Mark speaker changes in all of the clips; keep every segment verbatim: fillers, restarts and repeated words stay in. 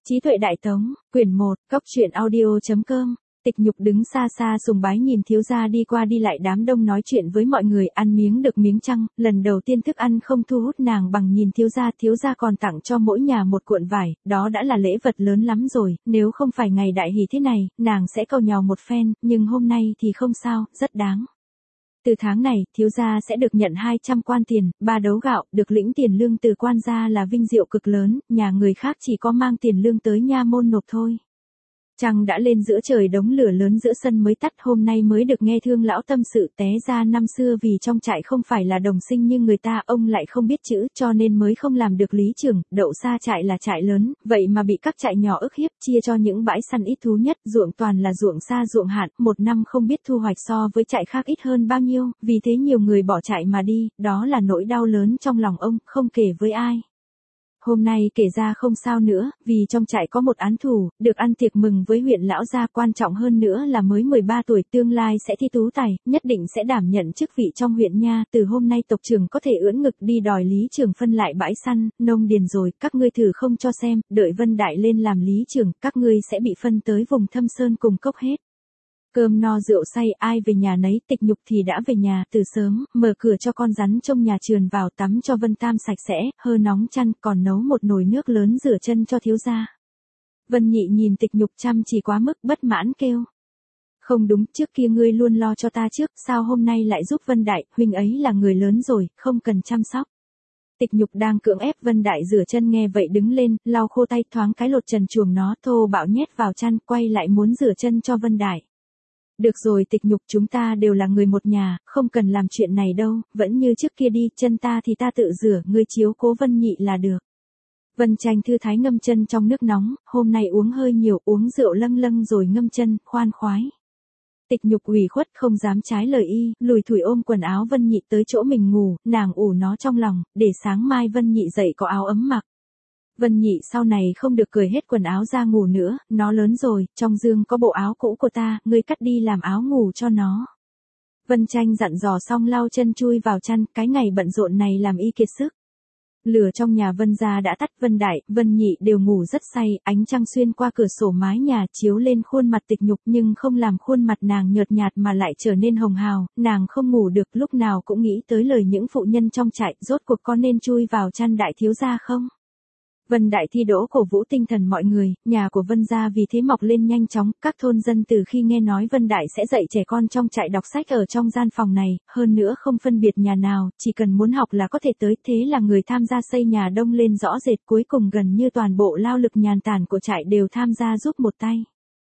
Speaker 1: Trí tuệ đại tống, quyển một, cốc truyện audio.com. Tịch Nhục đứng xa xa sùng bái nhìn thiếu gia đi qua đi lại đám đông nói chuyện với mọi người, ăn miếng được miếng chăng, lần đầu tiên thức ăn không thu hút nàng bằng nhìn thiếu gia, thiếu gia còn tặng cho mỗi nhà một cuộn vải, đó đã là lễ vật lớn lắm rồi, nếu không phải ngày đại hỷ thế này, nàng sẽ cầu nhàu một phen, nhưng hôm nay thì không sao, rất đáng. Từ tháng này, thiếu gia sẽ được nhận hai trăm quan tiền, ba đấu gạo, được lĩnh tiền lương từ quan gia là vinh diệu cực lớn, nhà người khác chỉ có mang tiền lương tới nha môn nộp thôi. Trăng đã lên giữa trời, đống lửa lớn giữa sân mới tắt, hôm nay mới được nghe Thương lão tâm sự, té ra năm xưa vì trong trại không phải là đồng sinh như người ta, ông lại không biết chữ, cho nên mới không làm được lý trưởng, đậu xa trại là trại lớn, vậy mà bị các trại nhỏ ức hiếp, chia cho những bãi săn ít thú nhất, ruộng toàn là ruộng xa ruộng hạn, một năm không biết thu hoạch so với trại khác ít hơn bao nhiêu, vì thế nhiều người bỏ trại mà đi, đó là nỗi đau lớn trong lòng ông, không kể với ai. Hôm nay kể ra không sao nữa, vì trong trại có một án thủ, được ăn tiệc mừng với huyện lão gia, quan trọng hơn nữa là mới mười ba tuổi, tương lai sẽ thi tú tài, nhất định sẽ đảm nhận chức vị trong huyện nha, từ hôm nay tộc trưởng có thể ưỡn ngực đi đòi lý trưởng phân lại bãi săn, nông điền rồi, các ngươi thử không cho xem, đợi Vân Đại lên làm lý trưởng, các ngươi sẽ bị phân tới vùng Thâm Sơn cùng cốc hết. Cơm no rượu say, ai về nhà nấy, Tịch Nhục thì đã về nhà từ sớm, mở cửa cho con rắn trong nhà trườn vào tắm cho Vân Tam sạch sẽ, hơ nóng chăn, còn nấu một nồi nước lớn rửa chân cho thiếu gia. Vân Nhị nhìn Tịch Nhục chăm chỉ quá mức, bất mãn kêu. Không đúng, trước kia ngươi luôn lo cho ta trước, sao hôm nay lại giúp Vân Đại, huynh ấy là người lớn rồi, không cần chăm sóc. Tịch Nhục đang cưỡng ép Vân Đại rửa chân, nghe vậy đứng lên, lau khô tay, thoáng cái lột trần chuồng nó, thô bạo nhét vào chăn, quay lại muốn rửa chân cho Vân Đại. Được rồi Tịch Nhục, chúng ta đều là người một nhà, không cần làm chuyện này đâu, vẫn như trước kia đi, chân ta thì ta tự rửa, ngươi chiếu cố Vân Nhị là được. Vân Tranh thư thái ngâm chân trong nước nóng, hôm nay uống hơi nhiều, uống rượu lâng lâng rồi ngâm chân, khoan khoái. Tịch Nhục ủy khuất không dám trái lời y, lùi thủi ôm quần áo Vân Nhị tới chỗ mình ngủ, nàng ủ nó trong lòng, để sáng mai Vân Nhị dậy có áo ấm mặc. Vân Nhị sau này không được cởi hết quần áo ra ngủ nữa, nó lớn rồi, trong giường có bộ áo cũ của ta, ngươi cắt đi làm áo ngủ cho nó. Vân Tranh dặn dò xong lau chân chui vào chăn, cái ngày bận rộn này làm y kiệt sức. Lửa trong nhà Vân gia đã tắt, Vân Đại, Vân Nhị đều ngủ rất say, ánh trăng xuyên qua cửa sổ mái nhà chiếu lên khuôn mặt Tịch Nhục nhưng không làm khuôn mặt nàng nhợt nhạt mà lại trở nên hồng hào, nàng không ngủ được, lúc nào cũng nghĩ tới lời những phụ nhân trong trại, rốt cuộc có nên chui vào chăn đại thiếu gia không? Vân Đại thi đỗ cổ vũ tinh thần mọi người, nhà của Vân gia vì thế mọc lên nhanh chóng, các thôn dân từ khi nghe nói Vân Đại sẽ dạy trẻ con trong trại đọc sách ở trong gian phòng này, hơn nữa không phân biệt nhà nào, chỉ cần muốn học là có thể tới, thế là người tham gia xây nhà đông lên rõ rệt, cuối cùng gần như toàn bộ lao lực nhàn tản của trại đều tham gia giúp một tay.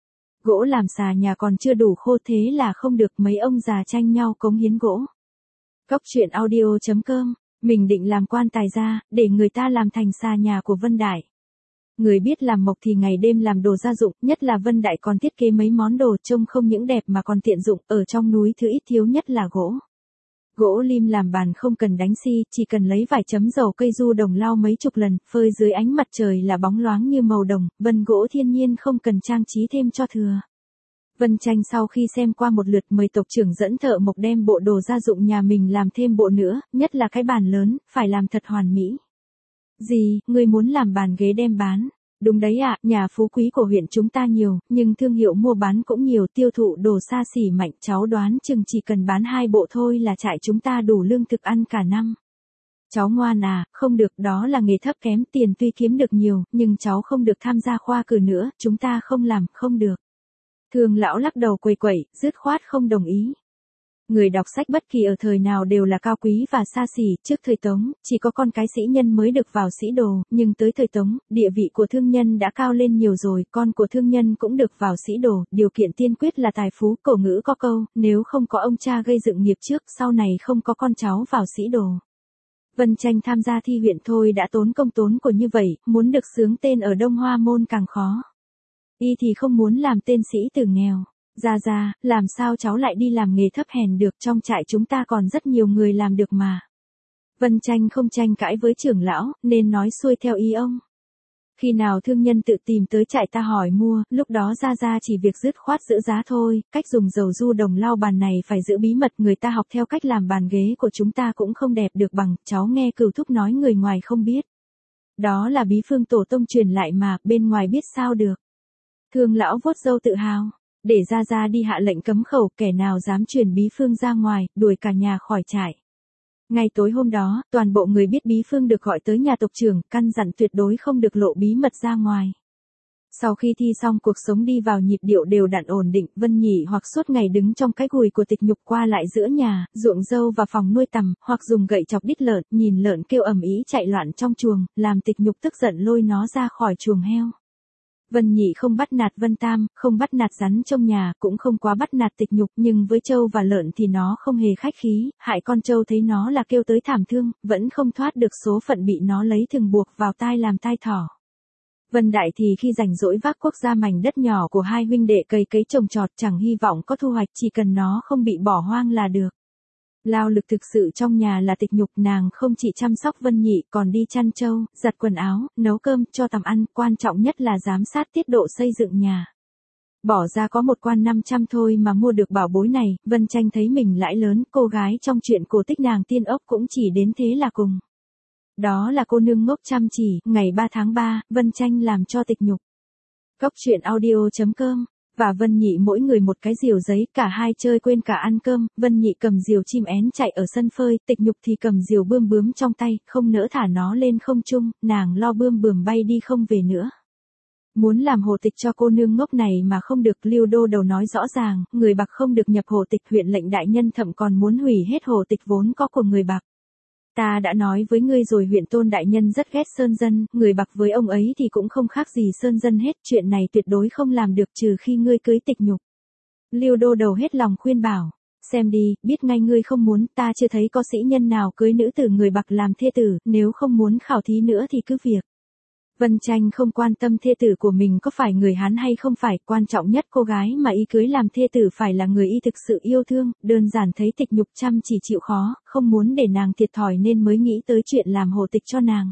Speaker 1: Gỗ làm xà nhà còn chưa đủ khô, thế là không được, mấy ông già tranh nhau cống hiến gỗ. Cốc truyện audio.com. Mình định làm quan tài ra, để người ta làm thành xà nhà của Vân Đại. Người biết làm mộc thì ngày đêm làm đồ gia dụng, nhất là Vân Đại còn thiết kế mấy món đồ trông không những đẹp mà còn tiện dụng, ở trong núi thứ ít thiếu nhất là gỗ. Gỗ lim làm bàn không cần đánh xi, chỉ cần lấy vải chấm dầu cây du đồng lau mấy chục lần, phơi dưới ánh mặt trời là bóng loáng như màu đồng, vân gỗ thiên nhiên không cần trang trí thêm cho thừa. Vân Tranh sau khi xem qua một lượt mời tộc trưởng dẫn thợ mộc đem bộ đồ gia dụng nhà mình làm thêm bộ nữa, nhất là cái bàn lớn, phải làm thật hoàn mỹ. Gì, ngươi muốn làm bàn ghế đem bán? Đúng đấy ạ, à, nhà phú quý của huyện chúng ta nhiều, nhưng thương hiệu mua bán cũng nhiều, tiêu thụ đồ xa xỉ mạnh, cháu đoán chừng chỉ cần bán hai bộ thôi là trại chúng ta đủ lương thực ăn cả năm. Cháu ngoan à, không được, đó là nghề thấp kém, tiền tuy kiếm được nhiều, nhưng cháu không được tham gia khoa cử nữa, chúng ta không làm, không được. Thương lão lắc đầu quầy quẩy, dứt khoát không đồng ý. Người đọc sách bất kỳ ở thời nào đều là cao quý và xa xỉ, trước thời Tống, chỉ có con cái sĩ nhân mới được vào sĩ đồ, nhưng tới thời Tống, địa vị của thương nhân đã cao lên nhiều rồi, con của thương nhân cũng được vào sĩ đồ, điều kiện tiên quyết là tài phú, cổ ngữ có câu, nếu không có ông cha gây dựng nghiệp trước, sau này không có con cháu vào sĩ đồ. Vân Tranh tham gia thi huyện thôi đã tốn công tốn của như vậy, muốn được xướng tên ở Đông Hoa Môn càng khó. Y thì không muốn làm tên sĩ tử nghèo. Ra ra, làm sao cháu lại đi làm nghề thấp hèn được, trong trại chúng ta còn rất nhiều người làm được mà. Vân Tranh không tranh cãi với trưởng lão, nên nói xuôi theo ý ông. Khi nào thương nhân tự tìm tới trại ta hỏi mua, lúc đó ra ra chỉ việc dứt khoát giữ giá thôi, cách dùng dầu du đồng lau bàn này phải giữ bí mật, người ta học theo cách làm bàn ghế của chúng ta cũng không đẹp được bằng, cháu nghe Cửu Thúc nói người ngoài không biết. Đó là bí phương tổ tông truyền lại mà, bên ngoài biết sao được. Thương lão vuốt râu tự hào, để ra ra đi hạ lệnh cấm khẩu, kẻ nào dám truyền bí phương ra ngoài, đuổi cả nhà khỏi trại. Ngay tối hôm đó, toàn bộ người biết bí phương được gọi tới nhà tộc trưởng, căn dặn tuyệt đối không được lộ bí mật ra ngoài. Sau khi thi xong cuộc sống đi vào nhịp điệu đều đặn ổn định, Vân Nhị hoặc suốt ngày đứng trong cái gùi của Tịch Nhục qua lại giữa nhà, ruộng dâu và phòng nuôi tằm, hoặc dùng gậy chọc đít lợn, nhìn lợn kêu ầm ĩ chạy loạn trong chuồng, làm Tịch Nhục tức giận lôi nó ra khỏi chuồng heo. Vân Nhị không bắt nạt Vân Tam, không bắt nạt rắn trong nhà, cũng không quá bắt nạt Tịch Nhục, nhưng với trâu và lợn thì nó không hề khách khí, hại con trâu thấy nó là kêu tới thảm thương, vẫn không thoát được số phận bị nó lấy thừng buộc vào tai làm tai thỏ. Vân Đại thì khi rảnh rỗi vác quốc gia mảnh đất nhỏ của hai huynh đệ cày cấy trồng trọt, chẳng hy vọng có thu hoạch, chỉ cần nó không bị bỏ hoang là được. Lao lực thực sự trong nhà là Tịch Nhục, nàng không chỉ chăm sóc Vân Nhị, còn đi chăn trâu, giặt quần áo, nấu cơm, cho tằm ăn, quan trọng nhất là giám sát tiết độ xây dựng nhà. Bỏ ra có một quan năm trăm thôi mà mua được bảo bối này, Vân Tranh thấy mình lãi lớn, cô gái trong chuyện cổ tích nàng tiên ốc cũng chỉ đến thế là cùng. Đó là cô nương ngốc chăm chỉ, ngày ba tháng ba, Vân Tranh làm cho Tịch Nhục. Cốc truyện audio chấm com và Vân Nhị mỗi người một cái diều giấy, cả hai chơi quên cả ăn cơm, Vân Nhị cầm diều chim én chạy ở sân phơi, Tịch Nhục thì cầm diều bươm bướm trong tay, không nỡ thả nó lên không trung, nàng lo bươm bướm bay đi không về nữa. Muốn làm hồ tịch cho cô nương ngốc này mà không được, Lưu Đô Đầu nói rõ ràng, người Bạc không được nhập hồ tịch, huyện lệnh đại nhân thậm còn muốn hủy hết hồ tịch vốn có của người Bạc. Ta đã nói với ngươi rồi, huyện tôn đại nhân rất ghét sơn dân, người Bạc với ông ấy thì cũng không khác gì sơn dân hết, chuyện này tuyệt đối không làm được trừ khi ngươi cưới Tịch Nhục. Lưu Đô Đầu hết lòng khuyên bảo, xem đi, biết ngay ngươi không muốn, ta chưa thấy có sĩ nhân nào cưới nữ tử người Bạc làm thê tử, nếu không muốn khảo thí nữa thì cứ việc. Vân Tranh không quan tâm thê tử của mình có phải người Hán hay không phải, quan trọng nhất cô gái mà y cưới làm thê tử phải là người y thực sự yêu thương, đơn giản thấy Tịch Nhục chăm chỉ chịu khó, không muốn để nàng thiệt thòi nên mới nghĩ tới chuyện làm hồ tịch cho nàng.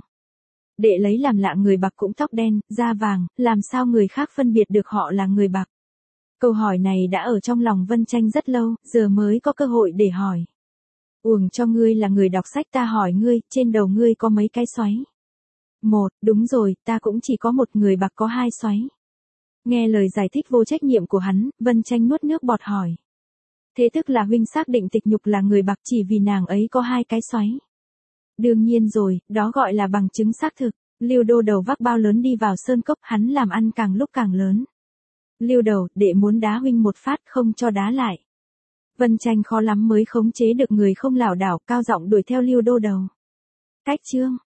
Speaker 1: Để lấy làm lạ người Bạc cũng tóc đen, da vàng, làm sao người khác phân biệt được họ là người Bạc. Câu hỏi này đã ở trong lòng Vân Tranh rất lâu, giờ mới có cơ hội để hỏi. Uổng cho ngươi là người đọc sách, ta hỏi ngươi, trên đầu ngươi có mấy cái xoáy? Một, đúng rồi, ta cũng chỉ có một, người Bạc có hai xoáy. Nghe lời giải thích vô trách nhiệm của hắn, Vân Tranh nuốt nước bọt hỏi. Thế tức là huynh xác định Tịch Nhục là người Bạc chỉ vì nàng ấy có hai cái xoáy. Đương nhiên rồi, đó gọi là bằng chứng xác thực. Lưu Đô Đầu vác bao lớn đi vào sơn cốc, hắn làm ăn càng lúc càng lớn. Lưu Đầu, đệ muốn đá huynh một phát, không cho đá lại. Vân Tranh khó lắm mới khống chế được người không lảo đảo, cao giọng đuổi theo Lưu Đô Đầu. Cách chương